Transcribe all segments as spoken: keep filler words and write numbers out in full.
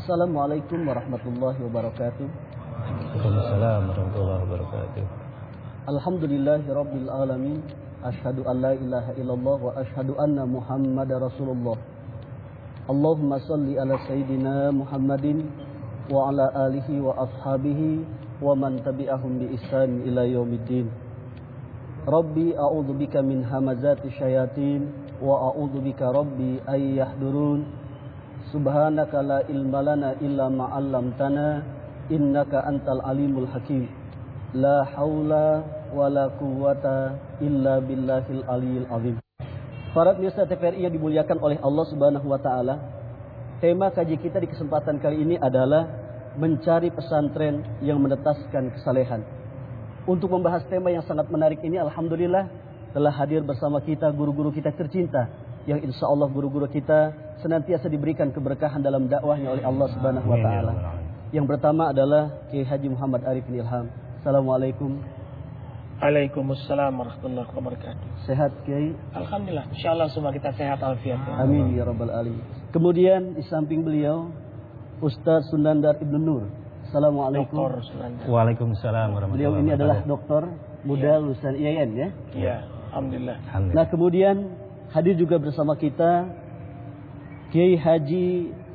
Assalamualaikum warahmatullahi wabarakatuh. Waalaikumsalam warahmatullahi wabarakatuh. Alhamdulillahi rabbil alamin. Asyhadu an la ilaha illallah wa asyhadu anna Muhammadar Rasulullah. Allahumma salli ala sayyidina Muhammadin wa ala alihi wa ashabihi wa man tabi'ahum bi ihsan ila yaumiddin. Rabbi a'udzubika min hamazati syayatin wa a'udzubika rabbi ay yahdurun. Subhanaka la ilma lana illa ma 'allamtana innaka antal alimul hakim. La haula wala quwwata illa billahil aliyil azim. Para pemirsa T V R I yang dimuliakan oleh Allah Subhanahu wa taala, tema kaji kita di kesempatan kali ini adalah mencari pesantren yang menetaskan kesalehan. Untuk membahas tema yang sangat menarik ini, alhamdulillah telah hadir bersama kita guru-guru kita tercinta yang insya Allah guru-guru kita senantiasa diberikan keberkahan dalam dakwahnya oleh Allah Subhanahu wa taala. Yang pertama adalah Kiai Haji Muhammad Arifin Ilham. Assalamualaikum. Waalaikumsalam warahmatullahi wabarakatuh. Sehat Kiai? Alhamdulillah, insyaallah semua kita sehat alfiat. Amin ya rabbal alamin. Kemudian di samping beliau Ustaz Sunandar Ibnu Nur. Assalamualaikum. Doktor Sunandar. Waalaikumsalam warahmatullahi wabarakatuh. Beliau ini adalah doktor muda ya. Lulusan I A I N ya? Iya, alhamdulillah. Nah, kemudian hadir juga bersama kita Kiai Haji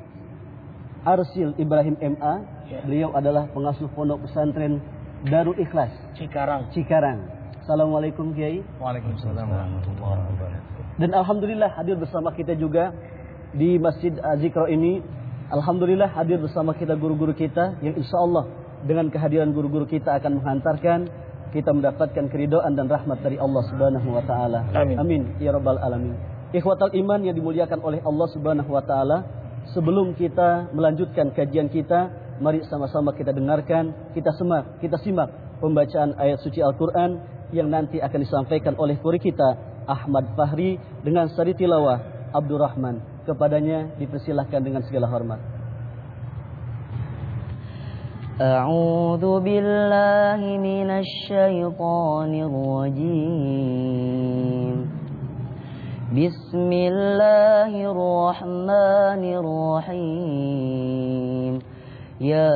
Arsil Ibrahim M A. Ya. Beliau adalah pengasuh pondok pesantren Darul Ikhlas Cikarang. Cikarang. Assalamualaikum Kiai. Waalaikumsalam warahmatullahi wabarakatuh. Dan alhamdulillah hadir bersama kita juga di Masjid Az-Zikra ini. Alhamdulillah hadir bersama kita guru-guru kita yang insya Allah dengan kehadiran guru-guru kita akan menghantarkan kita mendapatkan keridhaan dan rahmat dari Allah Subhanahu wa taala. Amin. Amin ya rabbal alamin. Ikhwatal iman yang dimuliakan oleh Allah Subhanahu wa taala, sebelum kita melanjutkan kajian kita, mari sama-sama kita dengarkan, kita semak, kita simak pembacaan ayat suci Al-Qur'an yang nanti akan disampaikan oleh guru kita Ahmad Fahri dengan sari tilawah Abdurrahman. Kepadanya dipersilahkan dengan segala hormat. A'udzu billahi minasy syaithanir rajim. Bismillahirrahmanirrahim. Ya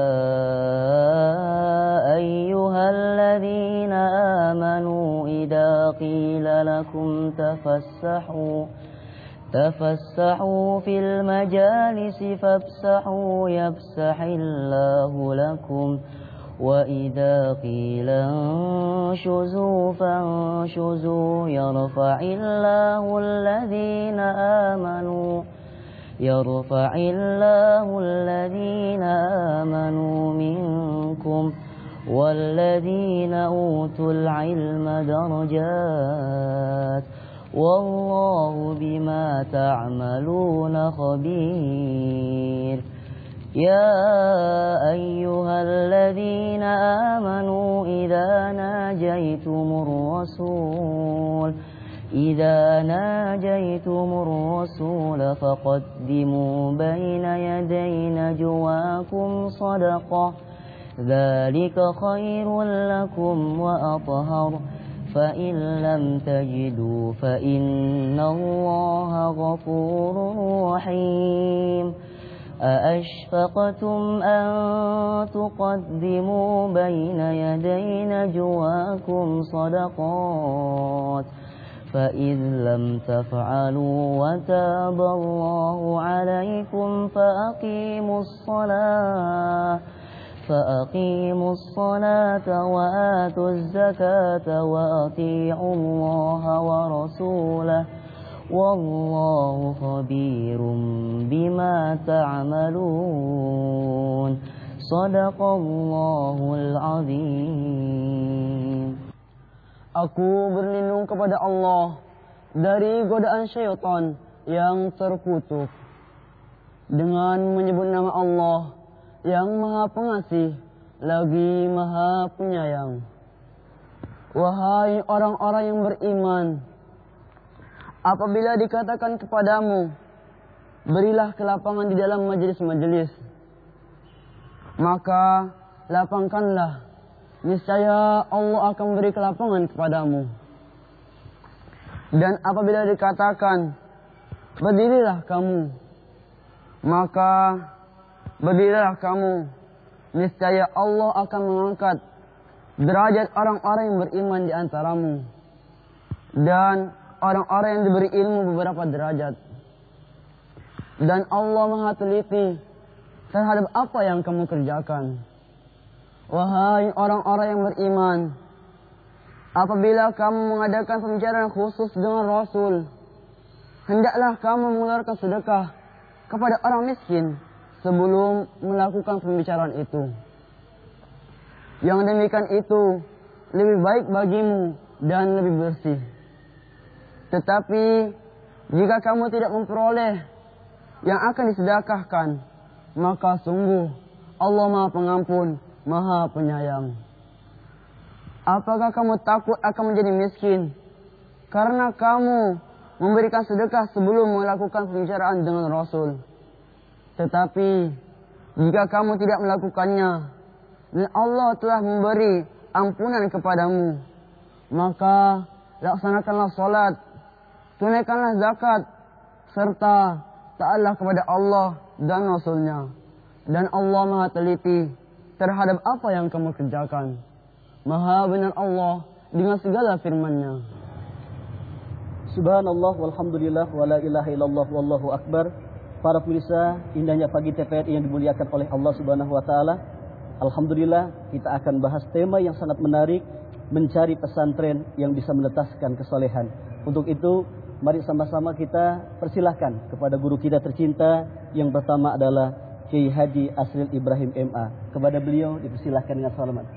ayyuhalladzina amanu idza qila lakum tafassahu تفسحوا في المجالس فافسحوا يفسح الله لكم وإذا قيل انشزوا فانشزوا يرفع الله الذين آمنوا يرفع الله الذين آمنوا منكم والذين أوتوا العلم درجات والله بما تعملون خبير يا أيها الذين آمنوا إذا ناجيتم الرسول إذا ناجيتم الرسول فقدموا بين يدي نجواكم صدقة ذلك خير لكم وأطهر فإن لم تجدوا فإن الله غفور رحيم أأشفقتم أن تقدموا بين يدي نجواكم صدقات فإذ لم تفعلوا وتاب الله عليكم فأقيموا الصلاة فأقيموا الصلاة وآتوا الزكاة وأطيعوا الله ورسوله والله خبير بما تعملون صدق الله العظيم. Aku berlindung kepada Allah dari godaan syaitan yang terkutuk dengan menyebut nama Allah yang maha pengasih lagi maha penyayang. Wahai orang-orang yang beriman, apabila dikatakan kepadamu, berilah kelapangan di dalam majelis-majelis, maka lapangkanlah, niscaya Allah akan beri kelapangan kepadamu. Dan apabila dikatakan, berdirilah kamu, maka berdirilah kamu, niscaya Allah akan mengangkat derajat orang-orang yang beriman di antaramu, dan orang-orang yang diberi ilmu beberapa derajat. Dan Allah Maha teliti terhadap apa yang kamu kerjakan. Wahai orang-orang yang beriman, apabila kamu mengadakan pembicaraan khusus dengan Rasul, hendaklah kamu mengeluarkan sedekah kepada orang miskin sebelum melakukan pembicaraan itu. Yang demikian itu lebih baik bagimu dan lebih bersih. Tetapi jika kamu tidak memperoleh yang akan disedekahkan, maka sungguh Allah Maha Pengampun, Maha Penyayang. Apakah kamu takut akan menjadi miskin karena kamu memberikan sedekah sebelum melakukan pembicaraan dengan Rasul? Tetapi jika kamu tidak melakukannya dan Allah telah memberi ampunan kepadamu, maka laksanakanlah salat, tunaikanlah zakat, serta taatlah kepada Allah dan Rasul-Nya. Dan Allah Maha teliti terhadap apa yang kamu kerjakan. Maha benar Allah dengan segala firman-Nya. Subhanallah walhamdulillah wa la ilaha illallah wallahu akbar. Para pemirsa, indahnya pagi T V R I yang dimuliakan oleh Allah Subhanahu wa taala. Alhamdulillah, kita akan bahas tema yang sangat menarik, mencari pesantren yang bisa menetaskan kesolehan. Untuk itu, mari sama-sama kita persilahkan kepada guru kita tercinta yang pertama adalah Kiai Haji Asril Ibrahim M A. Kepada beliau dipersilahkan dengan salaman.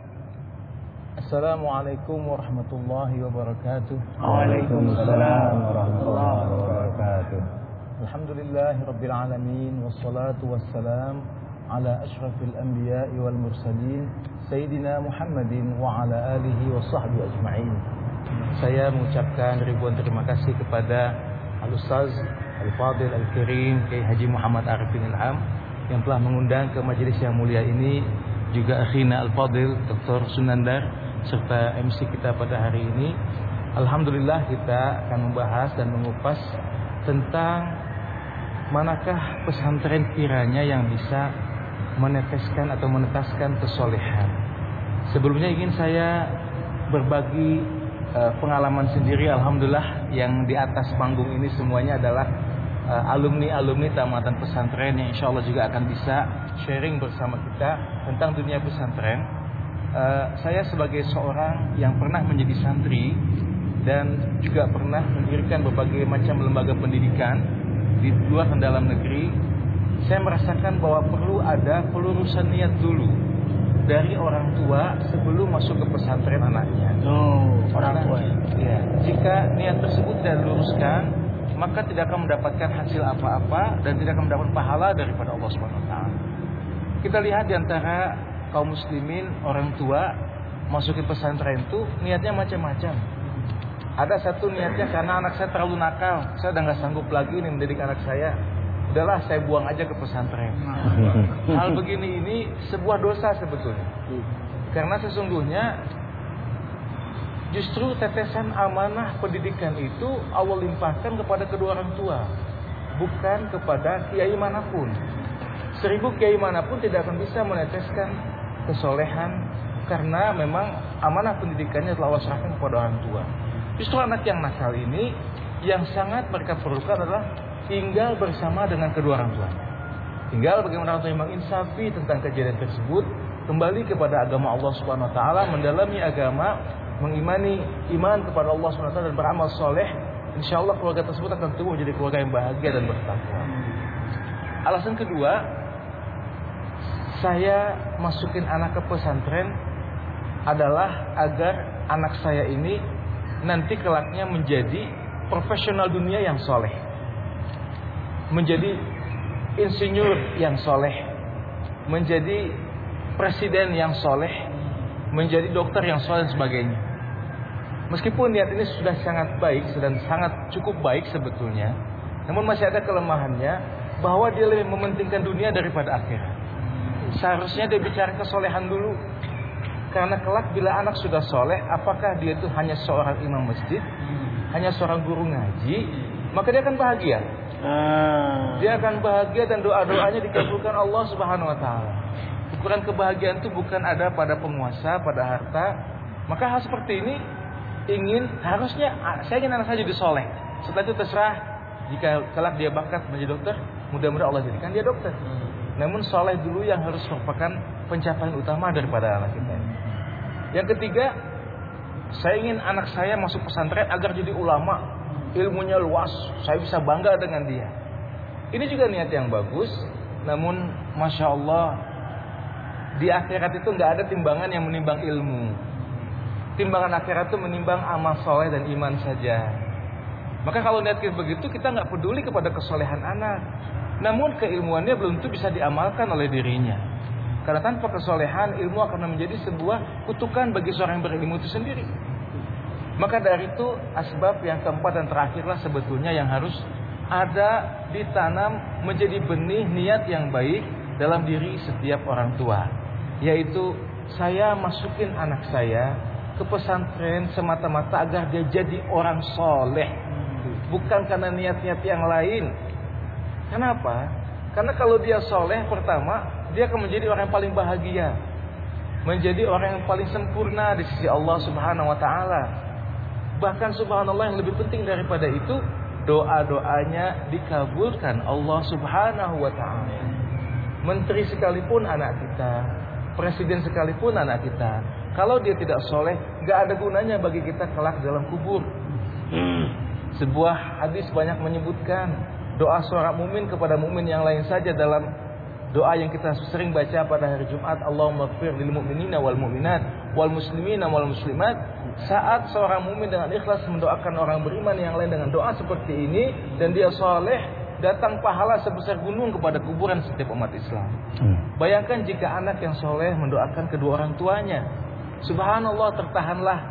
Assalamualaikum warahmatullahi wabarakatuh. Waalaikumsalam warahmatullahi wabarakatuh. Alhamdulillahi rabbil alamin, wassalatu wassalam ala asyrafil anbiya'i wal mursalin Sayyidina Muhammadin wa ala alihi wa sahbihi ajma'in. Saya mengucapkan ribuan terima kasih kepada Al-Ustaz Al-Fadil Al-Kirim Kiai Haji Muhammad Arifin Ilham yang telah mengundang ke majelis yang mulia ini, juga akhina Al-Fadil Doktor Sunandar serta M C kita pada hari ini. Alhamdulillah, kita akan membahas dan mengupas tentang manakah pesantren kiranya yang bisa meneteskan atau menetaskan kesolehan. Sebelumnya ingin saya berbagi uh, pengalaman sendiri. Alhamdulillah, yang di atas panggung ini semuanya adalah uh, alumni-alumni tamatan pesantren yang insya Allah juga akan bisa sharing bersama kita tentang dunia pesantren. Uh, saya sebagai seorang yang pernah menjadi santri dan juga pernah mendirikan berbagai macam lembaga pendidikan di luar dan dalam negeri, saya merasakan bahwa perlu ada pelurusan niat dulu dari orang tua sebelum masuk ke pesantren anaknya. Oh, orang Karena, tua. Ya, jika niat tersebut tidak diluruskan, maka tidak akan mendapatkan hasil apa-apa dan tidak akan mendapat pahala daripada Allah Subhanahu wa taala. Kita lihat di antara kaum muslimin, orang tua masukin pesantren itu niatnya macam-macam. Ada satu niatnya karena anak saya terlalu nakal, saya udah nggak sanggup lagi nih mendidik anak saya, udahlah saya buang aja ke pesantren. Hal begini ini sebuah dosa sebetulnya, karena sesungguhnya justru tetesan amanah pendidikan itu Allah limpahkan kepada kedua orang tua, bukan kepada kiai manapun. Seribu kiai manapun tidak akan bisa meneteskan kesolehan, karena memang amanah pendidikannya telah Allah serahkan kepada orang tua. Justru anak yang nakal ini yang sangat mereka perlukan adalah tinggal bersama dengan kedua orang tuanya. Tinggal bagaimana orang tua yang menginsafi tentang kejadian tersebut, kembali kepada agama Allah Subhanahu wa taala, mendalami agama, mengimani iman kepada Allah Subhanahu wa taala dan beramal soleh. Insyaallah keluarga tersebut akan tumbuh menjadi keluarga yang bahagia dan bertakwa. Alasan kedua, saya masukin anak ke pesantren adalah agar anak saya ini nanti kelaknya menjadi profesional dunia yang soleh, menjadi insinyur yang soleh, menjadi presiden yang soleh, menjadi dokter yang soleh dan sebagainya. Meskipun niat ini sudah sangat baik dan sangat cukup baik sebetulnya, namun masih ada kelemahannya bahwa dia lebih mementingkan dunia daripada akhirat. Seharusnya dia bicara kesolehan dulu, karena kelak bila anak sudah soleh, apakah dia itu hanya seorang imam masjid, hanya seorang guru ngaji, maka dia akan bahagia. Dia akan bahagia dan doa-doanya dikabulkan Allah Subhanahu wa taala. Ukuran kebahagiaan itu bukan ada pada penguasa, pada harta. Maka hal seperti ini ingin harusnya saya ingin anak saya jadi soleh. Setelah itu terserah jika kelak dia bakat menjadi dokter, mudah-mudahan Allah jadikan dia dokter. Namun soleh dulu yang harus merupakan pencapaian utama daripada anak kita. Yang ketiga, saya ingin anak saya masuk pesantren agar jadi ulama, ilmunya luas, saya bisa bangga dengan dia. Ini juga niat yang bagus, namun masya Allah di akhirat itu nggak ada timbangan yang menimbang ilmu. Timbangan akhirat itu menimbang amal soleh dan iman saja. Maka kalau niat kita begitu, kita nggak peduli kepada kesolehan anak. Namun keilmuannya belum tentu bisa diamalkan oleh dirinya. Karena tanpa kesolehan, ilmu akan menjadi sebuah kutukan bagi seorang yang berilmu itu sendiri. Maka dari itu, asbab yang keempat dan terakhirlah sebetulnya yang harus ada ditanam menjadi benih niat yang baik dalam diri setiap orang tua. Yaitu, saya masukin anak saya ke pesantren semata-mata agar dia jadi orang soleh, bukan karena niat-niat yang lain. Kenapa? Karena kalau dia soleh, pertama dia akan menjadi orang yang paling bahagia, menjadi orang yang paling sempurna di sisi Allah Subhanahu wa taala. Bahkan subhanallah yang lebih penting daripada itu, doa-doanya dikabulkan Allah Subhanahu wa taala. Menteri sekalipun anak kita, presiden sekalipun anak kita, kalau dia tidak soleh, gak ada gunanya bagi kita kelak dalam kubur. Sebuah hadis banyak menyebutkan doa seorang mukmin kepada mukmin yang lain saja dalam doa yang kita sering baca pada hari Jumat, Allahumma ighfir lil mu'minina wal mu'minat wal muslimina wal muslimat. Saat seorang mukmin dengan ikhlas mendoakan orang beriman yang lain dengan doa seperti ini dan dia soleh, datang pahala sebesar gunung kepada kuburan setiap umat Islam. Bayangkan jika anak yang soleh mendoakan kedua orang tuanya, subhanallah, tertahanlah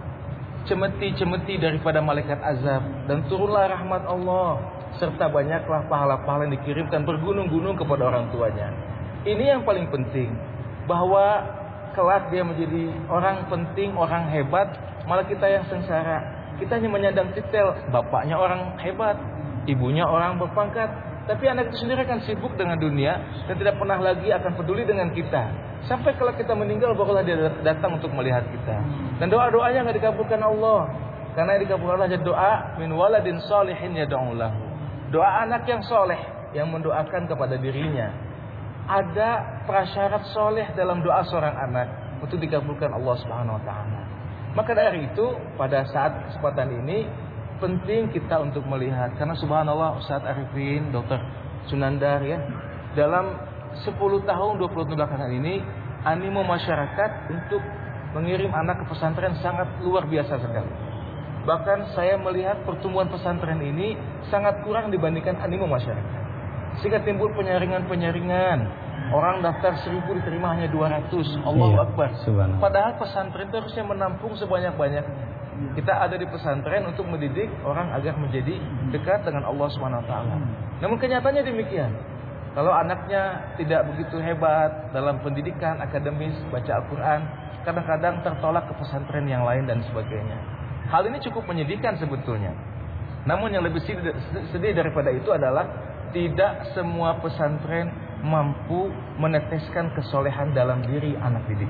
cemeti-cemeti daripada malaikat azab dan turunlah rahmat Allah, serta banyaklah pahala-pahala yang dikirimkan bergunung-gunung kepada orang tuanya. Ini yang paling penting, bahwa kelak dia menjadi orang penting, orang hebat, malah kita yang sengsara. Kita hanya menyandang titel bapaknya orang hebat, ibunya orang berpangkat, tapi anak itu sendiri akan sibuk dengan dunia dan tidak pernah lagi akan peduli dengan kita. Sampai kalau kita meninggal barulah dia datang untuk melihat kita. Dan doa-doanya nggak dikabulkan Allah, karena yang dikabulkan Allah doa min waladin sholihin yad'u lahu. Doa anak yang soleh yang mendoakan kepada dirinya. Ada prasyarat soleh dalam doa seorang anak untuk dikabulkan Allah Subhanahu wa taala. Maka dari itu pada saat kesempatan ini penting kita untuk melihat, karena subhanallah Ustaz Arifin, Dokter Sunandar ya, dalam sepuluh tahun dua puluh tahun belakangan ini animo masyarakat untuk mengirim anak ke pesantren sangat luar biasa sekali. Bahkan saya melihat pertumbuhan pesantren ini sangat kurang dibandingkan animo masyarakat. Sehingga timbul penyaringan-penyaringan. Orang daftar seribu diterima hanya dua ratus. Allahu iya, Akbar. Padahal pesantren itu harusnya menampung sebanyak-banyaknya. Kita ada di pesantren untuk mendidik orang agar menjadi dekat dengan Allah Subhanahu wa taala. Namun kenyataannya demikian. Kalau anaknya tidak begitu hebat dalam pendidikan akademis, baca Al-Quran, kadang-kadang tertolak ke pesantren yang lain dan sebagainya. Hal ini cukup menyedihkan sebetulnya. Namun yang lebih sedih daripada itu adalah tidak semua pesantren mampu meneteskan kesolehan dalam diri anak didik.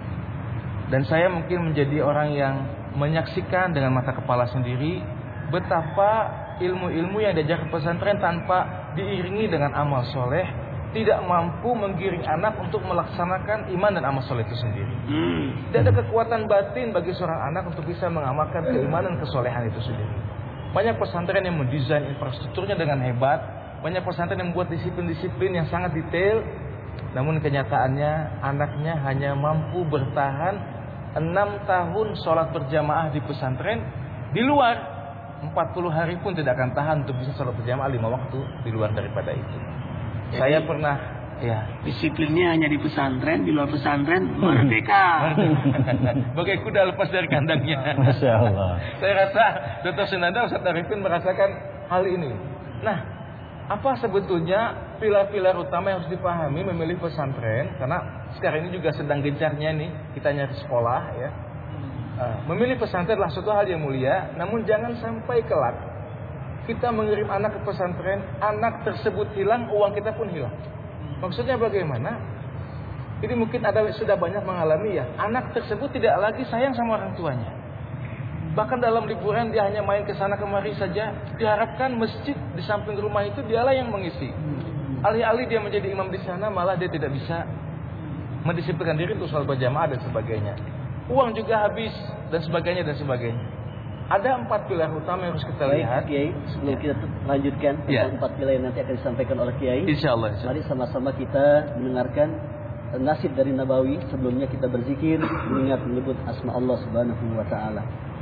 Dan saya mungkin menjadi orang yang menyaksikan dengan mata kepala sendiri betapa ilmu-ilmu yang diajarkan pesantren tanpa diiringi dengan amal soleh tidak mampu menggiring anak untuk melaksanakan iman dan amal soleh itu sendiri. Tidak ada kekuatan batin bagi seorang anak untuk bisa mengamalkan keimanan kesolehan itu sendiri. Banyak pesantren yang mendesain infrastrukturnya dengan hebat, banyak pesantren yang membuat disiplin-disiplin yang sangat detail, namun kenyataannya anaknya hanya mampu bertahan enam tahun sholat berjamaah di pesantren. Di luar empat puluh hari pun tidak akan tahan untuk bisa sholat berjamaah lima waktu di luar daripada itu. Jadi, saya pernah ya disiplinnya hanya di pesantren, di luar pesantren merdeka. Bagai kuda lepas dari kandangnya. Masya Allah. Saya rasa Dokter Sunandar, Ustaz Arifin merasakan hal ini. Nah, apa sebetulnya pilar-pilar utama yang harus dipahami memilih pesantren? Karena sekarang ini juga sedang gencarnya nih kita nyari sekolah ya. Uh, memilih pesantren adalah suatu hal yang mulia, namun jangan sampai kelak kita mengirim anak ke pesantren, anak tersebut hilang, uang kita pun hilang. Maksudnya bagaimana? Ini mungkin ada sudah banyak mengalami ya, anak tersebut tidak lagi sayang sama orang tuanya. Bahkan dalam liburan dia hanya main ke sana kemari saja. Diharapkan masjid di samping rumah itu dialah yang mengisi. Alih-alih dia menjadi imam di sana, malah dia tidak bisa mendisiplinkan diri untuk sholat berjamaah dan sebagainya. Uang juga habis dan sebagainya dan sebagainya. Ada empat pilar utama yang harus kita Baik, lihat. Kiai, sebelum kita lanjutkan Ya. tentang empat pilar yang nanti akan disampaikan oleh Kiai. Insyaallah. Mari sama-sama kita mendengarkan nasib dari Nabawi. Sebelumnya kita berzikir mengingat menyebut asma Allah Subhanahu wa taala.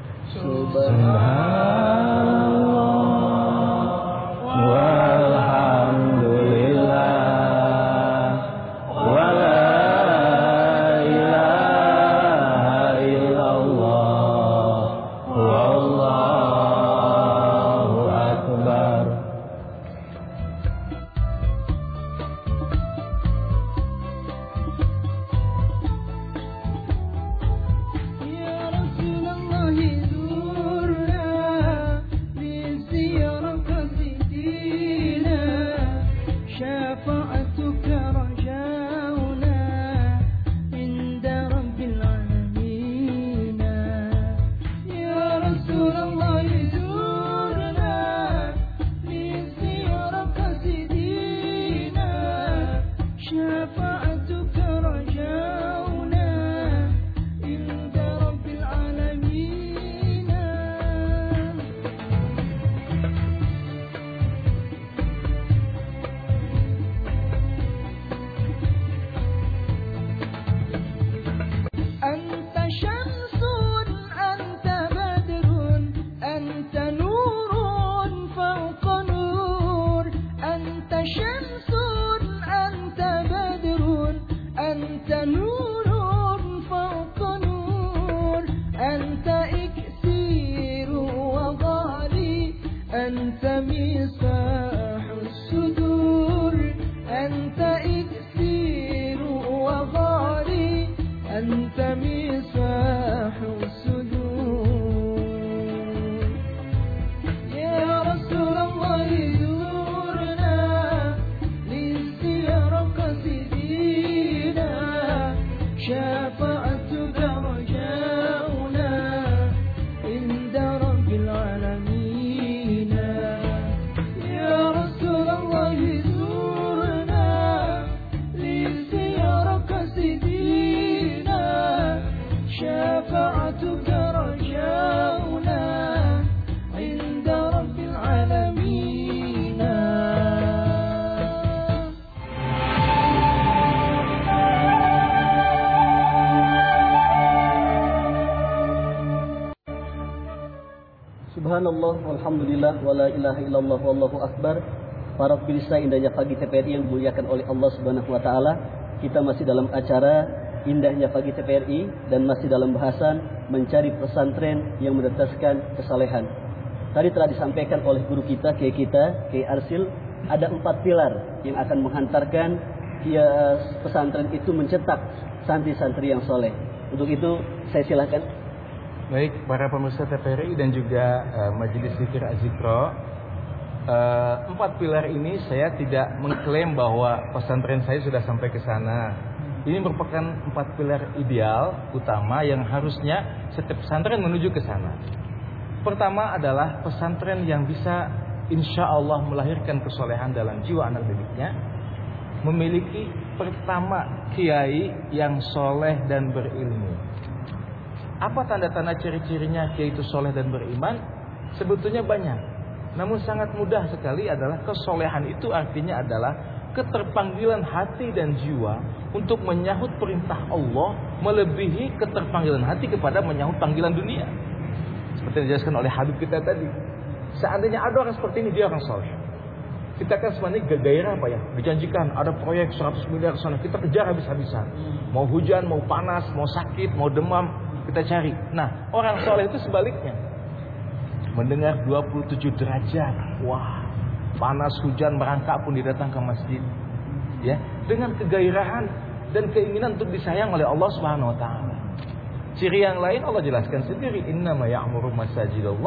Subhanallah walhamdulillah wala Subhanallah, walhamdulillah, wala ilaha illallah, wallahu akbar. Para pemirsa indahnya pagi T P R I yang dimuliakan oleh Allah Subhanahu wa taala. Kita masih dalam acara indahnya pagi T P R I dan masih dalam bahasan mencari pesantren yang mendetaskan kesalehan. Tadi telah disampaikan oleh guru kita, Kiai kita, Kiai Arsil, ada empat pilar yang akan menghantarkan ya, pesantren itu mencetak santri-santri yang soleh. Untuk itu saya silakan. Baik, para pemirsa T P R I dan juga uh, Majelis Zikir Az-Zikra, uh, empat pilar ini saya tidak mengklaim bahwa pesantren saya sudah sampai ke sana. Ini merupakan empat pilar ideal utama yang harusnya setiap pesantren menuju ke sana. Pertama adalah pesantren yang bisa insya Allah melahirkan kesolehan dalam jiwa anak didiknya, memiliki pertama kiai yang soleh dan berilmu. Apa tanda-tanda ciri-cirinya kiai itu soleh dan beriman? Sebetulnya banyak. Namun sangat mudah sekali adalah kesolehan itu artinya adalah keterpanggilan hati dan jiwa untuk menyahut perintah Allah melebihi keterpanggilan hati kepada menyahut panggilan dunia. Seperti yang dijelaskan oleh Habib kita tadi. Seandainya ada orang seperti ini, dia orang soleh. Kita kan sebenarnya gairah apa ya? Dijanjikan ada proyek seratus miliar sana, kita kejar habis-habisan. Mau hujan, mau panas, mau sakit, mau demam, kita cari. Nah, orang soleh itu sebaliknya. Mendengar dua puluh tujuh derajat, wah, panas hujan merangkak pun dia datang ke masjid. Ya, dengan kegairahan dan keinginan untuk disayang oleh Allah Subhanahu wa taala. Ciri yang lain Allah jelaskan sendiri, innama ya'muru masajidallah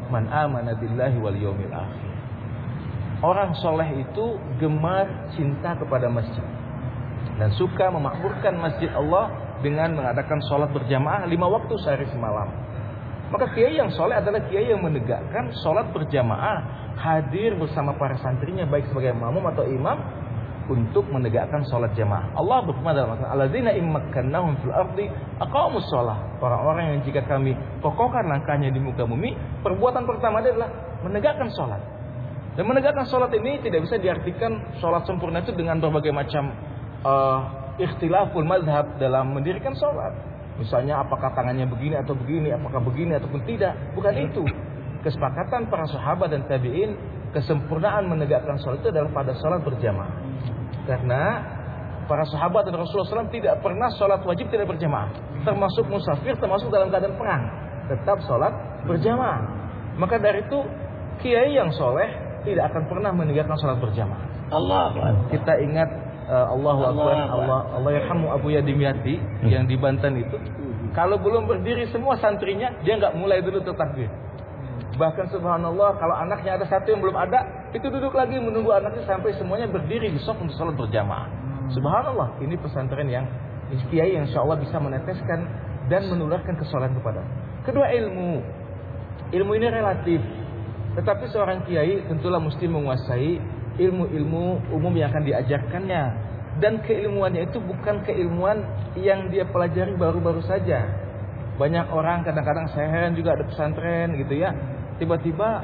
man amana billahi wal yaumil akhir. Orang soleh itu gemar cinta kepada masjid dan suka memakmurkan masjid Allah dengan mengadakan sholat berjamaah lima waktu sehari semalam. Maka kiai yang soleh adalah kiai yang menegakkan sholat berjamaah, hadir bersama para santrinya baik sebagai makmum atau imam untuk menegakkan sholat jamaah. Allah berfirman dalam Al-Quran, alladzina immakkannahum fil ardi aqamus shalah. Orang-orang yang jika kami kokohkan langkahnya di muka bumi, perbuatan pertama adalah menegakkan sholat. Dan menegakkan sholat ini tidak bisa diartikan sholat sempurna itu dengan berbagai macam uh, ikhtilaful mazhab dalam mendirikan sholat. Misalnya apakah tangannya begini atau begini, apakah begini ataupun tidak. Bukan itu. Kesepakatan para sahabat dan tabi'in, kesempurnaan menegakkan sholat itu adalah pada sholat berjamaah. Karena para sahabat dan Rasulullah shallallahu alaihi wasallam tidak pernah sholat wajib tidak berjamaah. Termasuk musafir, termasuk dalam keadaan perang, tetap sholat berjamaah. Maka dari itu kiai yang soleh tidak akan pernah menegakkan sholat berjamaah. Allah. Kita ingat uh, Allahu Akbar, Allah Allah yarhamu Abu Yadimyati yang di Banten itu. Kalau belum berdiri semua santrinya, dia nggak mulai dulu tuh takbir. Bahkan subhanallah, kalau anaknya ada satu yang belum ada, itu duduk lagi menunggu anaknya sampai semuanya berdiri di saf untuk sholat berjamaah. Subhanallah, ini pesantren yang kiai yang insya Allah bisa meneteskan dan menularkan kesolehan kepada. Kedua, ilmu. Ilmu ini relatif. Tetapi seorang kiai tentulah mesti menguasai ilmu-ilmu umum yang akan diajarkannya. Dan keilmuannya itu bukan keilmuan yang dia pelajari baru-baru saja. Banyak orang kadang-kadang saya heran juga ada pesantren gitu ya. Tiba-tiba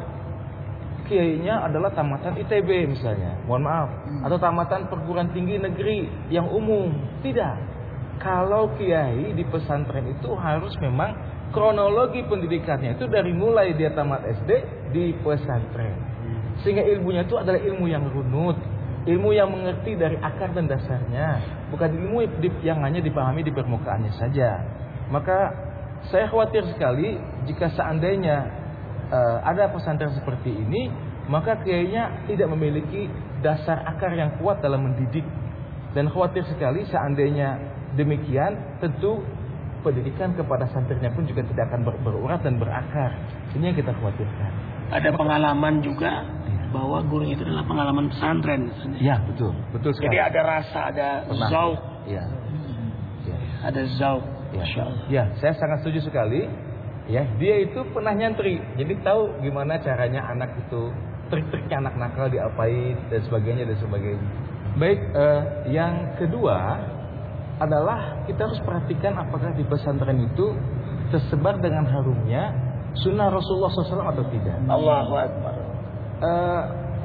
kiainya adalah tamatan I T B misalnya, mohon maaf, atau tamatan perguruan tinggi negeri yang umum. Tidak. Kalau kiai di pesantren itu harus memang kronologi pendidikannya itu dari mulai dia tamat S D di pesantren. Sehingga ilmunya itu adalah ilmu yang runut, ilmu yang mengerti dari akar dan dasarnya, bukan ilmu yang hanya dipahami di permukaannya saja. Maka saya khawatir sekali jika seandainya Uh, ada pesantren seperti ini, maka kiainya tidak memiliki dasar akar yang kuat dalam mendidik. Dan khawatir sekali seandainya demikian, tentu pendidikan kepada santrinya pun juga tidak akan ber berurat dan berakar. Ini yang kita khawatirkan. Ada pengalaman juga bahwa guru itu adalah pengalaman pesantren. Ya, betul, betul sekali. Jadi ada rasa, ada zauq. Ya. Ya. Ada zauq. Ya. Ya, saya sangat setuju sekali. Ya, dia itu pernah nyantri, jadi tahu gimana caranya anak itu, trik-triknya anak nakal diapain dan sebagainya dan sebagainya. Baik, eh, yang kedua adalah kita harus perhatikan apakah di pesantren itu tersebar dengan harumnya sunnah Rasulullah shallallahu alaihi wasallam atau tidak. Allahu Akbar. Eh,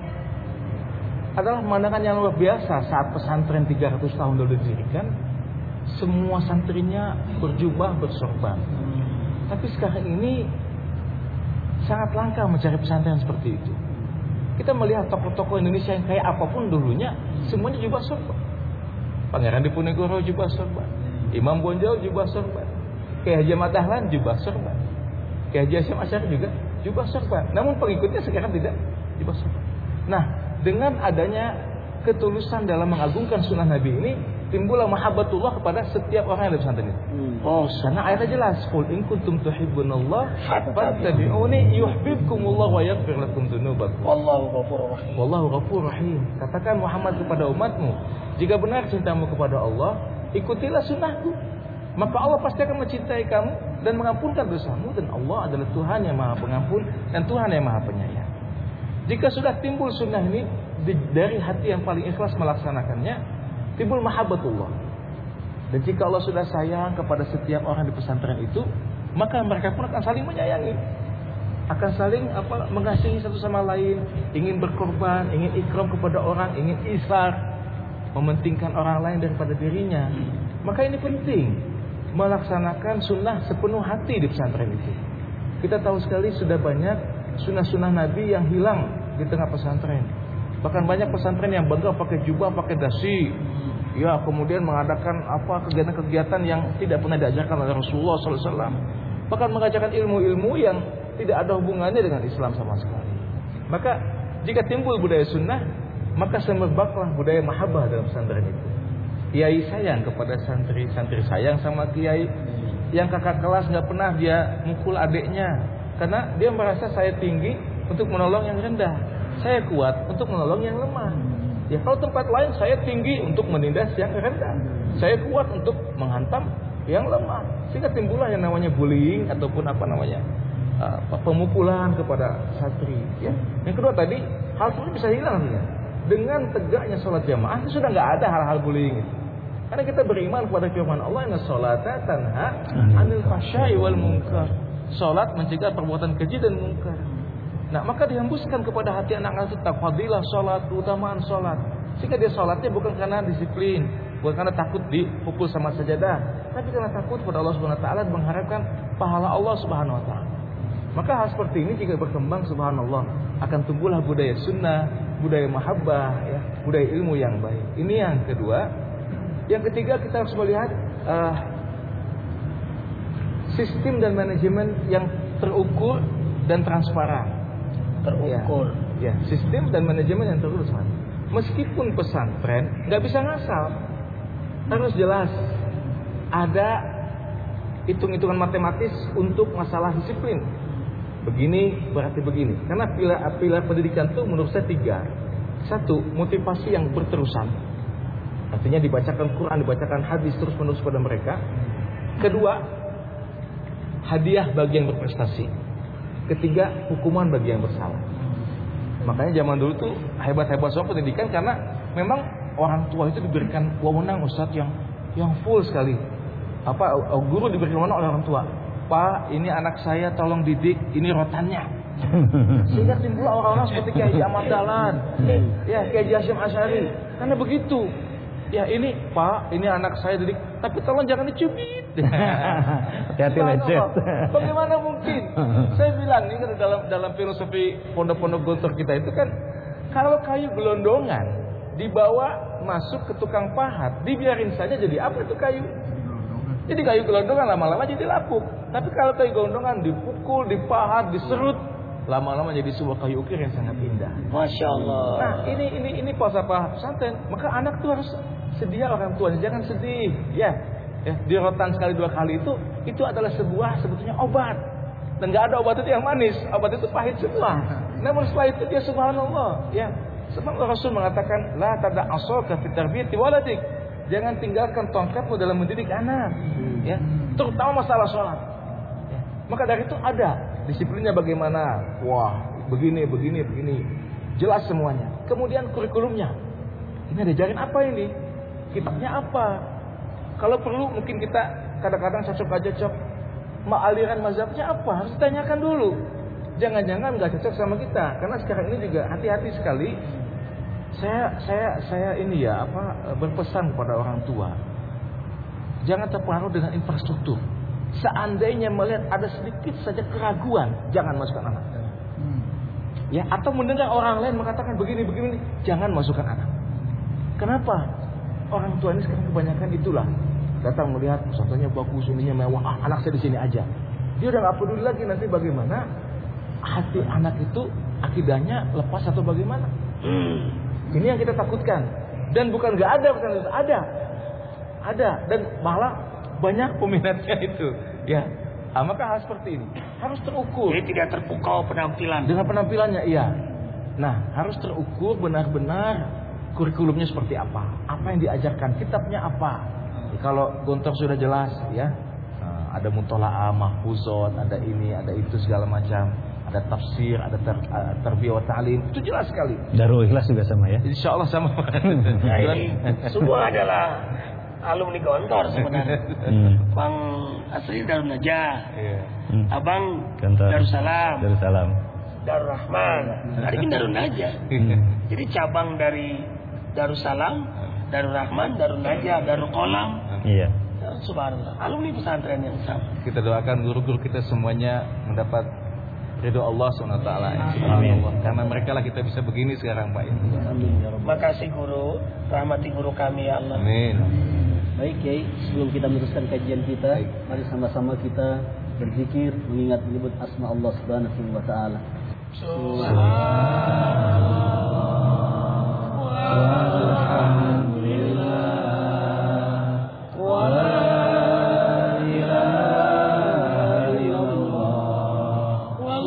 adalah pemandangan yang luar biasa saat pesantren tiga ratus tahun dulu didirikan, semua santrinya berjubah bersorban. Tapi sekarang ini sangat langka mencari pesantren seperti itu. Kita melihat tokoh-tokoh Indonesia yang kayak apapun dulunya, semuanya jubah sorban. Pangeran Diponegoro jubah sorban, Imam Bonjol jubah sorban, Kiai Haji Ahmad Dahlan jubah sorban, Kiai Haji Hasyim Asy'ari juga jubah sorban. Namun pengikutnya sekarang tidak jubah sorban. Nah, dengan adanya ketulusan dalam mengagungkan sunnah Nabi ini, timbullah mahabbatullah kepada setiap orang yang ada di pesantren itu. Hmm. Oh, karena ayatnya jelas, qul in kuntum tuhibbunallah fattabi'uni yuhibbukumullah wa yaghfir lakum dzunubakum. Wallahu ghafurur rahim. Wallahu ghafurur rahim. Katakan Muhammad kepada umatmu, jika benar cintamu kepada Allah, ikutilah sunnahku. Maka Allah pasti akan mencintai kamu dan mengampunkan dosamu, dan Allah adalah Tuhan yang Maha Pengampun dan Tuhan yang Maha Penyayang. Jika sudah timbul sunnah ini dari hati yang paling ikhlas melaksanakannya, timbul mahabbatullah. Dan jika Allah sudah sayang kepada setiap orang di pesantren itu, maka mereka pun akan saling menyayangi, akan saling apa mengasihi satu sama lain, ingin berkorban, ingin ikram kepada orang, ingin isar, mementingkan orang lain daripada dirinya. Maka ini penting melaksanakan sunnah sepenuh hati di pesantren itu. Kita tahu sekali sudah banyak sunnah-sunnah Nabi yang hilang di tengah pesantren. Bahkan banyak pesantren yang bangga pakai jubah, pakai dasi, ya, kemudian mengadakan apa kegiatan-kegiatan yang tidak pernah diajarkan oleh Rasulullah shallallahu alaihi wasallam. Bahkan mengajarkan ilmu-ilmu yang tidak ada hubungannya dengan Islam sama sekali. Maka jika timbul budaya sunnah, maka semerbaklah budaya mahabbah dalam pesantren itu. Kiai sayang kepada santri, santri sayang sama kiai. Yang kakak kelas nggak pernah dia mukul adiknya, Karena dia merasa saya tinggi untuk menolong yang rendah, saya kuat untuk menolong yang lemah. Ya kalau tempat lain saya tinggi untuk menindas yang rendah, saya kuat untuk menghantam yang lemah. Sehingga timbullah yang namanya bullying ataupun apa namanya uh, pemukulan kepada santri. Ya. Yang kedua tadi hal itu bisa hilang ya. Dengan tegaknya sholat jamaah itu sudah nggak ada hal-hal bullying itu. Karena kita beriman kepada firman Allah, inna sholata tanha anil fahsya'i wal munkar. Sholat mencegah perbuatan keji dan munkar. Nah maka dihembuskan kepada hati anak-anak itu fadilah sholat, keutamaan sholat. Sehingga dia sholatnya bukan karena disiplin, bukan karena takut dipukul sama sajadah, tapi karena takut kepada Allah Subhanahu Wa Taala, mengharapkan pahala Allah Subhanahu Wa Taala. Maka hal seperti ini jika berkembang, subhanallah, akan tumbuhlah budaya sunnah, budaya mahabbah, ya, budaya ilmu yang baik. Ini yang kedua. Yang ketiga kita harus melihat uh, sistem dan manajemen yang terukur dan transparan. Terukur. Ya, ya, sistem dan manajemen yang terukur dan transparan. Meskipun pesantren nggak bisa ngasal, harus jelas ada hitung-hitungan matematis untuk masalah disiplin. Begini berarti begini. Karena pilar-pilar pendidikan itu menurut saya tiga. Satu, motivasi yang berterusan. Artinya dibacakan Quran, dibacakan hadis terus menerus pada mereka. Kedua, hadiah bagi yang berprestasi. Ketiga, hukuman bagi yang bersalah. Makanya zaman dulu tuh hebat-hebat soal pendidikan karena memang orang tua itu diberikan wewenang Ustadz yang yang full sekali. Apa guru diberikan wewenang oleh orang tua. Pak, ini anak saya tolong didik, ini rotannya. Sehingga timbul orang-orang seperti Kiai Ahmad Dahlan, ya Kiai Hasyim Asy'ari. Karena begitu. Ya ini Pak, ini anak saya didik, tapi tolong jangan dicubit. Hati-hati lecet. Bagaimana mungkin? Saya bilang ini kan dalam dalam filosofi pondok-pondok gontor kita itu kan, kalau kayu gelondongan dibawa masuk ke tukang pahat, dibiarin saja jadi apa itu kayu? Jadi kayu gelondongan lama-lama jadi lapuk. Tapi kalau kayu gelondongan dipukul, dipahat, diserut, lama-lama jadi sebuah kayu ukir yang sangat indah. Masya Allah. Nah ini ini ini falsafah pesantren. Maka anak tuh harus sedia orang tuanya, jangan sedih. Ya, ya dirotan sekali dua kali itu itu adalah sebuah sebetulnya obat. Dan nggak ada obat itu yang manis, obat itu pahit semua. Namun setelah itu dia subhanallah, ya. Sebab Rasul mengatakan la tada asaka fi tarbiyati waladik. Jangan tinggalkan tongkatmu dalam mendidik anak, ya. Terutama masalah sholat. Ya. Maka dari itu ada disiplinnya bagaimana? Wah, begini, begini, begini. Jelas semuanya. Kemudian kurikulumnya. Ini diajarin apa ini? Kitabnya apa? Kalau perlu mungkin kita kadang-kadang cocok aja cocok. Ma aliran mazhabnya apa? Harus ditanyakan dulu. Jangan-jangan nggak cocok sama kita. Karena sekarang ini juga hati-hati sekali. Saya saya saya ini ya apa berpesan kepada orang tua. Jangan terpengaruh dengan infrastruktur. Seandainya melihat ada sedikit saja keraguan, jangan masukkan anak. Ya, atau mendengar orang lain mengatakan begini begini, jangan masukkan anak. Kenapa? Orang tua ini sekarang kebanyakan itulah. Datang melihat contohnya bagus, ininya mewah, ah, anak saya di sini aja. Dia udah nggak peduli lagi nanti bagaimana hati anak itu akidahnya lepas atau bagaimana. Ini yang kita takutkan. Dan bukan nggak ada, bukan ada, ada dan malah banyak peminatnya itu, ya. Nah, maka hal seperti ini harus terukur. Jadi tidak terpukau penampilan. Dengan penampilannya, iya. Nah, harus terukur benar-benar kurikulumnya seperti apa, apa yang diajarkan, kitabnya apa. Ya, kalau gontor sudah jelas, ya. Nah, ada mutola'ah, mahfuzot, ada ini, ada itu segala macam. Ada tafsir, ada ter, uh, tarbiyah wa ta'lim, itu jelas sekali. Darul Ikhlas juga sama ya? Insya Allah sama. Nah, ini semua adalah alumni Gontor sebenarnya. hmm. Bang asli Darun Najah, yeah. hmm. Abang Gontor. Darussalam, Darussalam, Darul Rahman, hari ini Darun Najah. hmm. Jadi cabang dari Darussalam, Darul Rahman, Darun Najah, Darul Qolam. Iya. Subhanallah, alumni pesantren yang sama. Kita doakan guru-guru kita semuanya mendapat ridho Allah subhanahu wa taala. Amin. Karena mereka lah kita bisa begini sekarang, Pak. Amin. Makasih guru, rahmati guru kami ya Allah. Amin. Baik Kiai, sebelum kita meneruskan kajian kita, Baik. mari sama-sama kita berzikir mengingat menyebut asma Allah Subhanahu wa taala. Subhanallah. Wa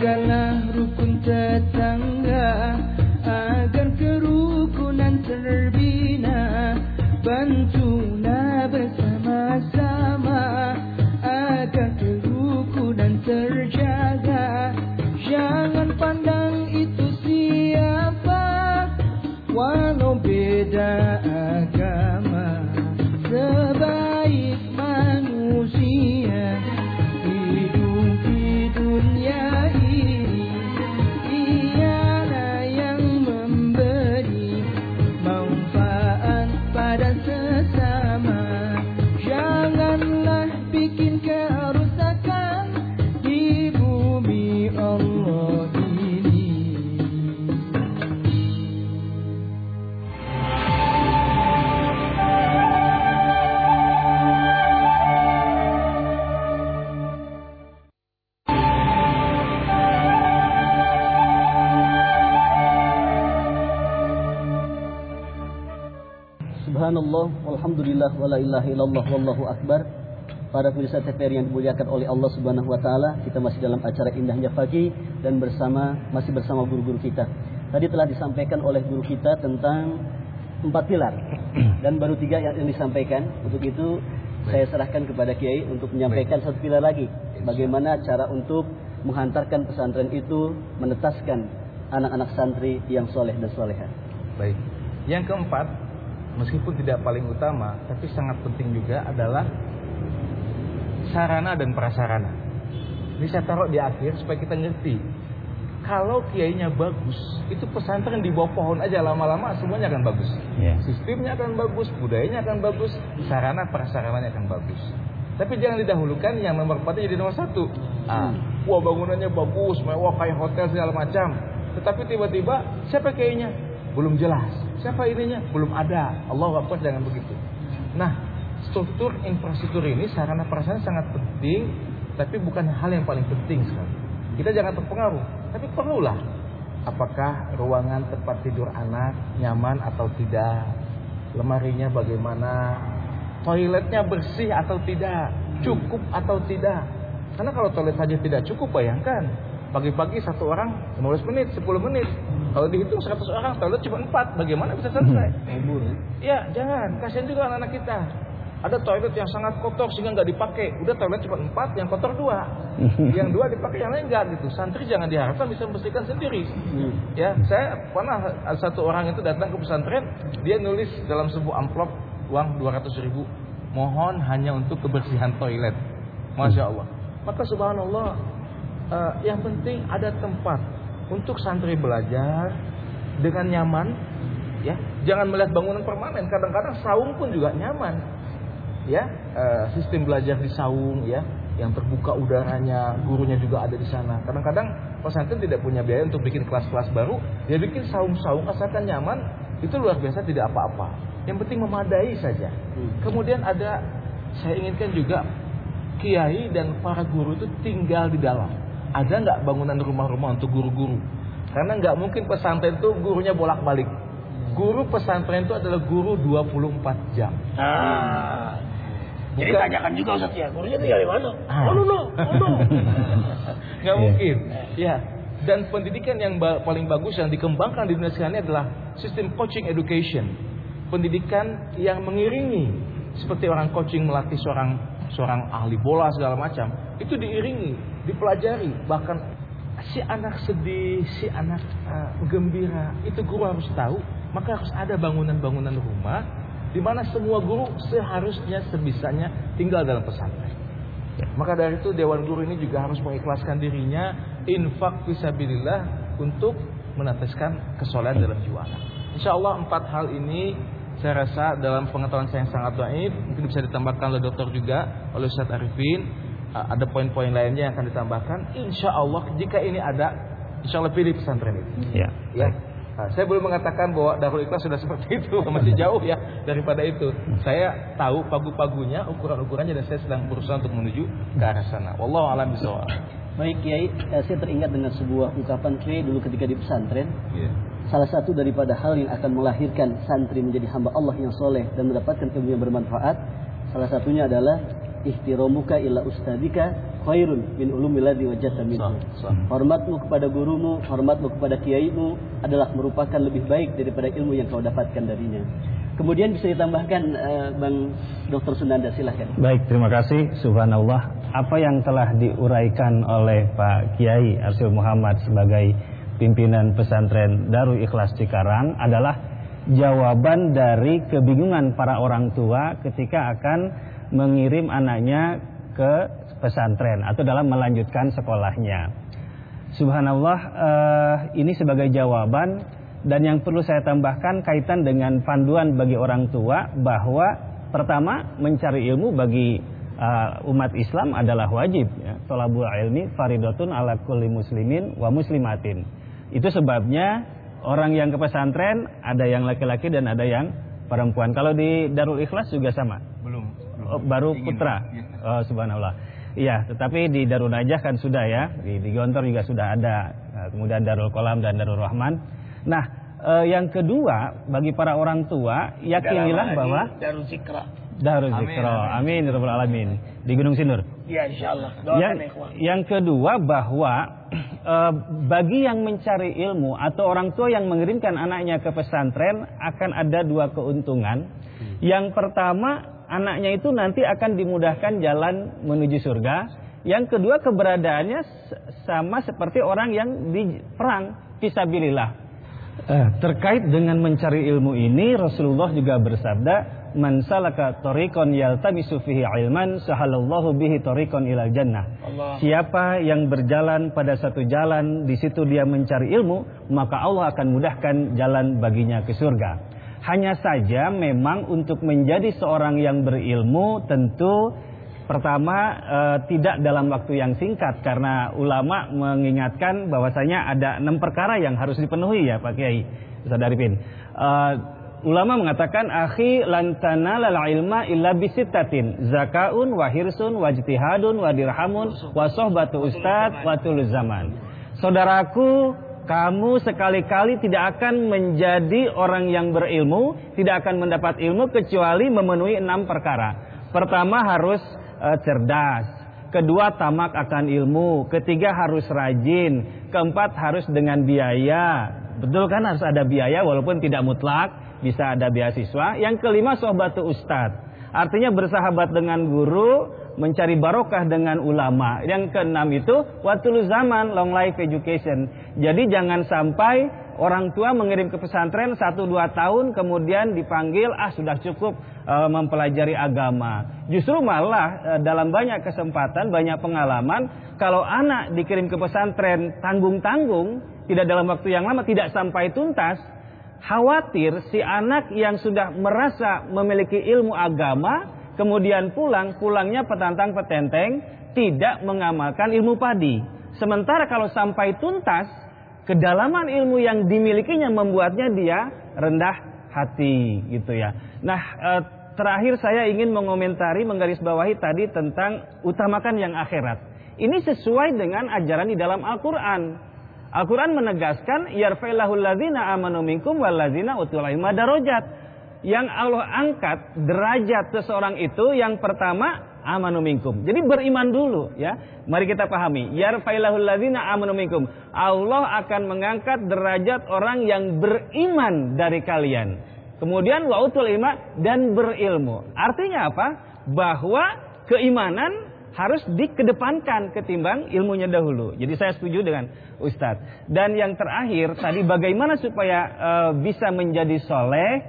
Jagalah rukun tetangga agar kerukunan terbina. Bantulah bersama-sama agar kerukunan terjaga. Jangan pandang itu siapa, walau beda agama. Sebaik manusia hidup di dunia ini, ialah yang memberi manfaat pada sesama. Janganlah bikin kerusakan di bumi Allah ini. Subhanallah, walhamdulillah, wala ilaha illallah, wallahu akbar. Para pemirsa T V R yang dimuliakan oleh Allah Subhanahu wa taala, kita masih dalam acara Indahnya Pagi dan bersama masih bersama guru-guru kita. Tadi telah disampaikan oleh guru kita tentang empat pilar dan baru tiga yang disampaikan. Untuk itu saya serahkan kepada Kiai untuk menyampaikan satu pilar lagi. Bagaimana cara untuk menghantarkan pesantren itu menetaskan anak-anak santri yang soleh dan soleha. Baik. Yang keempat, meskipun tidak paling utama, tapi sangat penting juga adalah sarana dan prasarana. Ini saya taruh di akhir supaya kita ngerti. Kalau kiainya bagus, itu pesantren di bawah pohon aja lama-lama semuanya akan bagus. Yeah. Sistemnya akan bagus, budayanya akan bagus, sarana prasarananya akan bagus. Tapi jangan didahulukan yang nomor empatnya jadi nomor satu. Ah, wah bangunannya bagus, mewah kayak hotel segala macam. Tetapi tiba-tiba siapa kiainya? Belum jelas. Siapa ininya? Belum ada. Allahu Akbar, jangan begitu. Nah, struktur infrastruktur ini sarana prasarana sangat penting, tapi bukan hal yang paling penting sekali. Kita jangan terpengaruh, tapi perlulah. Apakah ruangan tempat tidur anak nyaman atau tidak? Lemarinya bagaimana? Toiletnya bersih atau tidak? Cukup atau tidak? Karena kalau toilet saja tidak cukup, bayangkan pagi-pagi satu orang lima belas menit, sepuluh menit. Kalau dihitung seratus orang, toilet cuma empat. Bagaimana bisa selesai? Ya, jangan. Kasihan juga anak-anak kita. Ada toilet yang sangat kotor sehingga nggak dipakai. Udah toilet cuma empat, yang kotor dua. Yang dua dipakai, yang lain nggak gitu. Santri jangan diharapkan bisa membersihkan sendiri. Ya, saya pernah satu orang itu datang ke pesantren, dia nulis dalam sebuah amplop uang dua ratus ribu. Mohon hanya untuk kebersihan toilet. Masya Allah. Maka subhanallah, uh, yang penting ada tempat untuk santri belajar dengan nyaman. Ya, jangan melihat bangunan permanen. Kadang-kadang saung pun juga nyaman. Ya, uh, sistem belajar di saung, ya, yang terbuka udaranya, gurunya juga ada di sana. Kadang-kadang pesantren tidak punya biaya untuk bikin kelas-kelas baru, dia bikin saung-saung asalkan nyaman, itu luar biasa, tidak apa-apa. Yang penting memadai saja. Kemudian ada, saya inginkan juga kiai dan para guru itu tinggal di dalam. Ada nggak bangunan rumah-rumah untuk guru-guru? Karena nggak mungkin pesantren itu gurunya bolak-balik. Guru pesantren itu adalah guru dua puluh empat jam. Ah. Jadi Bukan. tanyakan juga Ustaz ya, gurunya tinggal di mana? Ah. Oh no no, oh no. Nggak mungkin. Ya. Dan pendidikan yang ba- paling bagus yang dikembangkan di dunia sekarang ini adalah sistem coaching education. Pendidikan yang mengiringi, seperti orang coaching melatih seorang seorang ahli bola segala macam, itu diiringi, dipelajari. Bahkan si anak sedih, si anak uh, gembira, itu guru harus tahu. Maka harus ada bangunan-bangunan rumah di mana semua guru seharusnya sebisanya tinggal dalam pesantren. Maka dari itu Dewan Guru ini juga harus mengikhlaskan dirinya, infak fisabilillah untuk meneteskan kesolehan dalam jiwa anak. Insya Allah empat hal ini saya rasa dalam pengetahuan saya yang sangat dhaif, mungkin bisa ditambahkan oleh dokter juga, oleh Ustaz Arifin. Ada poin-poin lainnya yang akan ditambahkan. Insya Allah jika ini ada, insya Allah pilih pesantren itu. Ya. Ya. Nah, saya belum mengatakan bahwa Darul Ikhlas sudah seperti itu, masih jauh ya daripada itu. Saya tahu pagu-pagunya, ukuran-ukurannya, dan saya sedang berusaha untuk menuju ke arah sana. Wallahu a'lam bishawab. Baik Kiai, saya teringat dengan sebuah ungkapan Kiai dulu ketika di pesantren. Yeah. Salah satu daripada hal yang akan melahirkan santri menjadi hamba Allah yang soleh dan mendapatkan ilmu yang bermanfaat, salah satunya adalah ihtiramuka ila ustadika khairun min ulumil ladzi wajadta minhu. Hormatmu kepada gurumu, hormatmu kepada kiaimu adalah merupakan lebih baik daripada ilmu yang kau dapatkan darinya. Kemudian bisa ditambahkan uh, Bang Doktor Sunanda, silahkan. Baik, terima kasih. Subhanallah, apa yang telah diuraikan oleh Pak Kiai Arsyil Muhammad sebagai pimpinan pesantren Darul Ikhlas Cikarang adalah jawaban dari kebingungan para orang tua ketika akan mengirim anaknya ke pesantren atau dalam melanjutkan sekolahnya. Subhanallah, uh, ini sebagai jawaban. Dan yang perlu saya tambahkan kaitan dengan panduan bagi orang tua bahwa pertama, mencari ilmu bagi uh, umat Islam adalah wajib, ya. Thalabul ilmi faridatun ala kulli muslimin wa muslimatin. Itu sebabnya orang yang ke pesantren ada yang laki-laki dan ada yang perempuan. Kalau di Darul Ikhlas juga sama? Belum. belum. Oh, baru Ingin, putra. Ya. Oh, subhanallah. Iya, tetapi di Darul Najah kan sudah ya. Di, di Gontor juga sudah ada. Nah, kemudian Darul Qolam dan Darul Rahman. Nah, eh, yang kedua bagi para orang tua, yakinilah bahwa Darul Zikra. Darul Zikra. Amin ya rabbal alamin. Di Gunung Sindur. Ya, insyaallah. Yang, yang kedua bahwa eh, bagi yang mencari ilmu atau orang tua yang mengirimkan anaknya ke pesantren akan ada dua keuntungan. Yang pertama, anaknya itu nanti akan dimudahkan jalan menuju surga. Yang kedua, keberadaannya sama seperti orang yang di perang fisabilillah. Eh, terkait dengan mencari ilmu ini, Rasulullah juga bersabda, "Man salaka tariqan yaltamisu fihi ilman, sahalallahu bihi tariqan ilal jannah." Allah. Siapa yang berjalan pada satu jalan, di situ dia mencari ilmu, maka Allah akan mudahkan jalan baginya ke surga. Hanya saja memang untuk menjadi seorang yang berilmu tentu pertama e, tidak dalam waktu yang singkat, karena ulama mengingatkan bahwasanya ada enam perkara yang harus dipenuhi ya Pak Kiai Ustaz Arifin. E, ulama mengatakan akhi lan tanalal ilma illa bisittatin, zakaun wa hirsun wa ijtihadun wa dirhamun wa sohbatu ustad wa tuluz zaman. Saudaraku, kamu sekali-kali tidak akan menjadi orang yang berilmu, tidak akan mendapat ilmu kecuali memenuhi enam perkara. Pertama harus cerdas, kedua tamak akan ilmu, ketiga harus rajin, keempat harus dengan biaya, betul kan, harus ada biaya walaupun tidak mutlak, bisa ada beasiswa. Yang kelima sohbatu ustad, artinya bersahabat dengan guru, mencari barokah dengan ulama. Yang keenam itu watul zaman, long life education. Jadi jangan sampai orang tua mengirim ke pesantren satu dua tahun kemudian dipanggil, ah sudah cukup uh, mempelajari agama. Justru malah uh, dalam banyak kesempatan, banyak pengalaman, kalau anak dikirim ke pesantren tanggung-tanggung, tidak dalam waktu yang lama, tidak sampai tuntas, khawatir si anak yang sudah merasa memiliki ilmu agama, kemudian pulang, pulangnya petantang petenteng, tidak mengamalkan ilmu padi. Sementara kalau sampai tuntas, kedalaman ilmu yang dimilikinya membuatnya dia rendah hati gitu ya. Nah, e, terakhir saya ingin mengomentari, menggarisbawahi tadi tentang utamakan yang akhirat. Ini sesuai dengan ajaran di dalam Al-Qur'an. Al-Qur'an menegaskan yarfa'illahul ladzina amanu minkum wal ladzina utul ilma darajat. Yang Allah angkat derajat seseorang itu yang pertama amanu minkum. Jadi beriman dulu ya. Mari kita pahami, yarfa'illahul ladzina amanu minkum. Allah akan mengangkat derajat orang yang beriman dari kalian. Kemudian wa utul ilma, dan berilmu. Artinya apa? Bahwa keimanan harus dikedepankan ketimbang ilmunya dahulu. Jadi saya setuju dengan Ustadz. Dan yang terakhir tadi, bagaimana supaya uh, bisa menjadi soleh,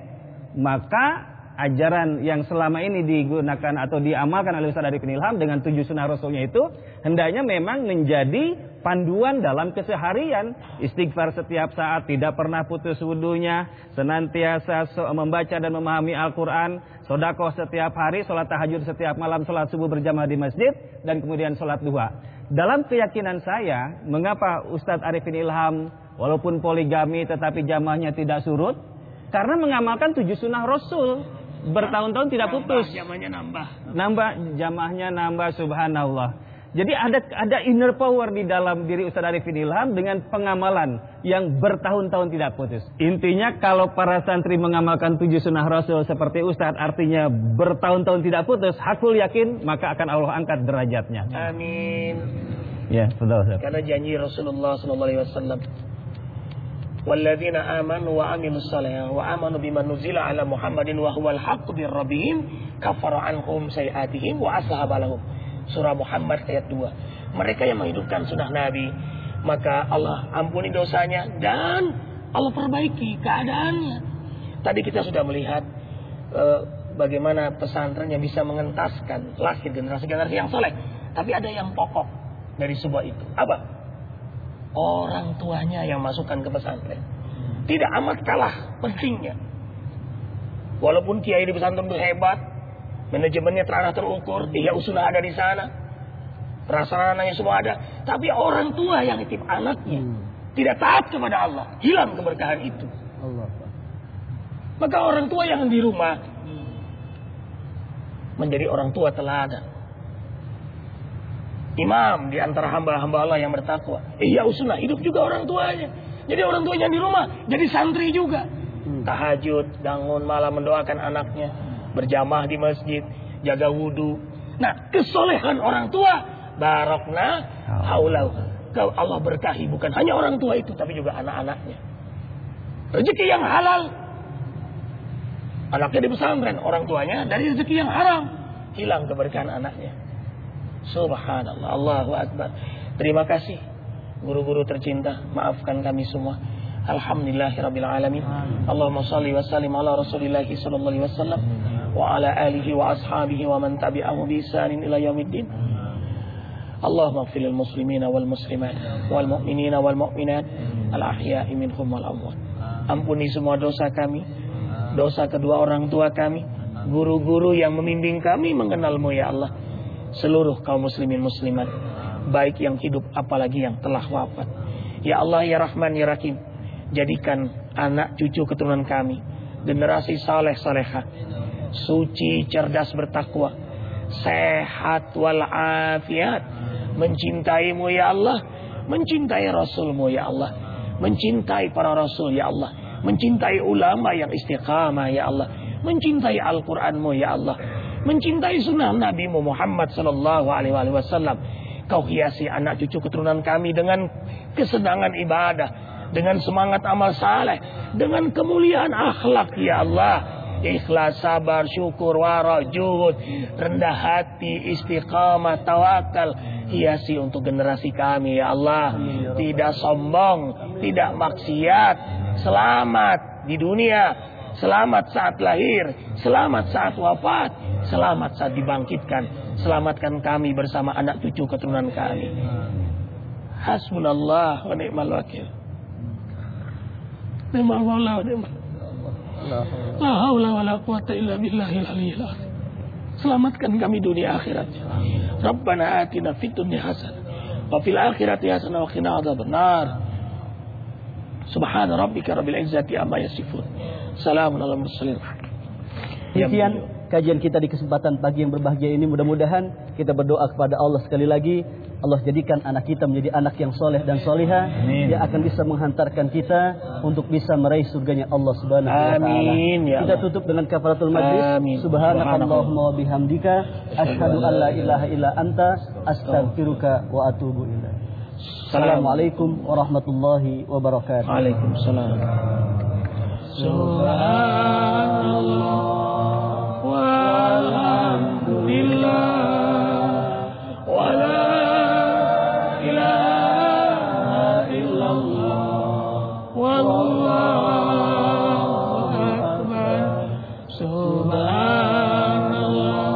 maka ajaran yang selama ini digunakan atau diamalkan oleh Ustaz Arifin Ilham dengan tujuh sunnah Rasulnya itu hendaknya memang menjadi panduan dalam keseharian. Istighfar setiap saat, tidak pernah putus wudunya, senantiasa membaca dan memahami Al-Quran, sedekah setiap hari, sholat tahajud setiap malam, sholat subuh berjamaah di masjid, dan kemudian sholat duha. Dalam keyakinan saya, mengapa Ustaz Arifin Ilham walaupun poligami tetapi jamaahnya tidak surut? Karena mengamalkan tujuh sunnah Rasul, bertahun-tahun tidak putus. Jamaahnya nambah. Nambah, jamaahnya nambah, subhanallah. Jadi ada ada inner power di dalam diri Ustaz Arifin Ilham dengan pengamalan yang bertahun-tahun tidak putus. Intinya kalau para santri mengamalkan tujuh sunnah Rasul seperti Ustaz, artinya bertahun-tahun tidak putus, hakul yakin maka akan Allah angkat derajatnya. Amin. Ya, betul Ustaz. Karena janji Rasulullah sallallahu alaihi wasallam, "Walladzina amanu wa amilus salihah wa amanu bima nuzila ala Muhammadin wa huwal haqqu bir rabbihim kafara anhum sayiatihim wa aslahaba lahum." Surah Muhammad ayat dua. Mereka yang menghidupkan sunnah Nabi, maka Allah ampuni dosanya dan Allah perbaiki keadaannya. Tadi kita sudah melihat uh, bagaimana pesantren yang bisa mengentaskan lahir generasi-generasi yang soleh. Tapi ada yang pokok dari sebuah itu. Apa? Orang tuanya yang masukkan ke pesantren. Tidak amat kalah pentingnya. Walaupun kiai di pesantren itu hebat, manajemennya terarah terukur, dia usulah ada di sana, prasarananya semua ada, tapi orang tua yang nitip anaknya hmm. tidak taat kepada Allah, hilang keberkahan itu. Allah. Maka orang tua yang di rumah menjadi orang tua teladan, imam di antara hamba-hamba Allah yang bertakwa. Iya usulah hidup juga orang tuanya. Jadi orang tuanya di rumah jadi santri juga, hmm. tahajud, bangun malam mendoakan anaknya, berjamaah di masjid, jaga wudu. Nah, kesolehan orang tua, barokna haulau. Allah berkahi bukan hanya orang tua itu, tapi juga anak-anaknya. Rezeki yang halal. Anaknya di pesantren, orang tuanya dari rezeki yang haram, hilang keberkahan anaknya. Subhanallah, Allahu Akbar. Terima kasih guru-guru tercinta, maafkan kami semua. Alhamdulillahirabbil alamin. Allahumma shalli wa sallim ala Rasulillah sallallahu alaihi wasallam wa ala alihi wa ashabihi wa man tabi'ahu bi ihsanin ila yaumiddin. Allahumma ighfir lil muslimina wal muslimat wal mu'minina wal mu'minat al ahya'i minhum wal amwat. Ampuni semua dosa kami, dosa kedua orang tua kami, guru-guru yang membimbing kami mengenal-Mu ya Allah. Seluruh kaum muslimin muslimat, baik yang hidup apalagi yang telah wafat. Ya Allah ya Rahman ya Rahim, jadikan anak cucu keturunan kami generasi saleh salehah, suci, cerdas, bertakwa, sehat walafiat, mencintai-Mu ya Allah, mencintai Rasul-Mu ya Allah, mencintai para Rasul ya Allah, mencintai ulama yang istiqamah ya Allah, mencintai Al-Quran-Mu ya Allah, mencintai sunnah Nabi-Mu Muhammad sallallahu alaihi wasallam. Kau hiasi anak cucu keturunan kami dengan kesenangan ibadah, dengan semangat amal saleh, dengan kemuliaan akhlak ya Allah, ikhlas, sabar, syukur, wara, juhud, rendah hati, istiqamah, tawakal. Hiasi untuk generasi kami ya Allah, tidak sombong, tidak maksiat, selamat di dunia, selamat saat lahir, selamat saat wafat, selamat saat dibangkitkan. Selamatkan kami bersama anak cucu keturunan kami. Hasbunallah wa ni'mal wakil. Ni'mal maula wa ni'mal. La haula wa la quwata illa billahil aliyyil azim. Selamatkan kami dunia akhirat. Rabbana atina fid dunya hasanah wa fil akhirati hasanah wa qina adzabannar. Subhana rabbika rabbil izzati amma yasifun. Salamun alal mursalin. Demikian kajian kita di kesempatan pagi yang berbahagia ini. Mudah-mudahan kita berdoa kepada Allah sekali lagi, Allah jadikan anak kita menjadi anak yang soleh dan soleha, yang akan bisa menghantarkan kita untuk bisa meraih surganya Allah Subhanahu wa taala. Amin ya Allah. Kita tutup dengan kafaratul majlis. Subhanakallahumma wa bihamdika asyhadu an la ilaha illa anta astaghfiruka wa atubu ilaik. Assalamualaikum warahmatullahi wabarakatuh. Waalaikumsalam. Subhanallah walhamdulillah wa la ilaha illallah wallahu akbar. Subhanallah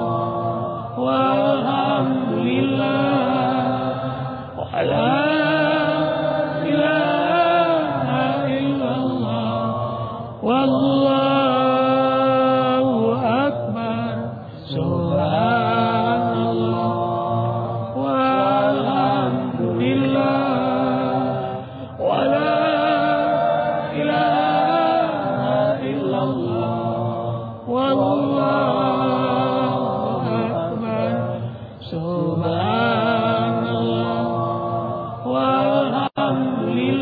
walhamdulillah wa la ilaha illallah wallahu Subhan الحمد لله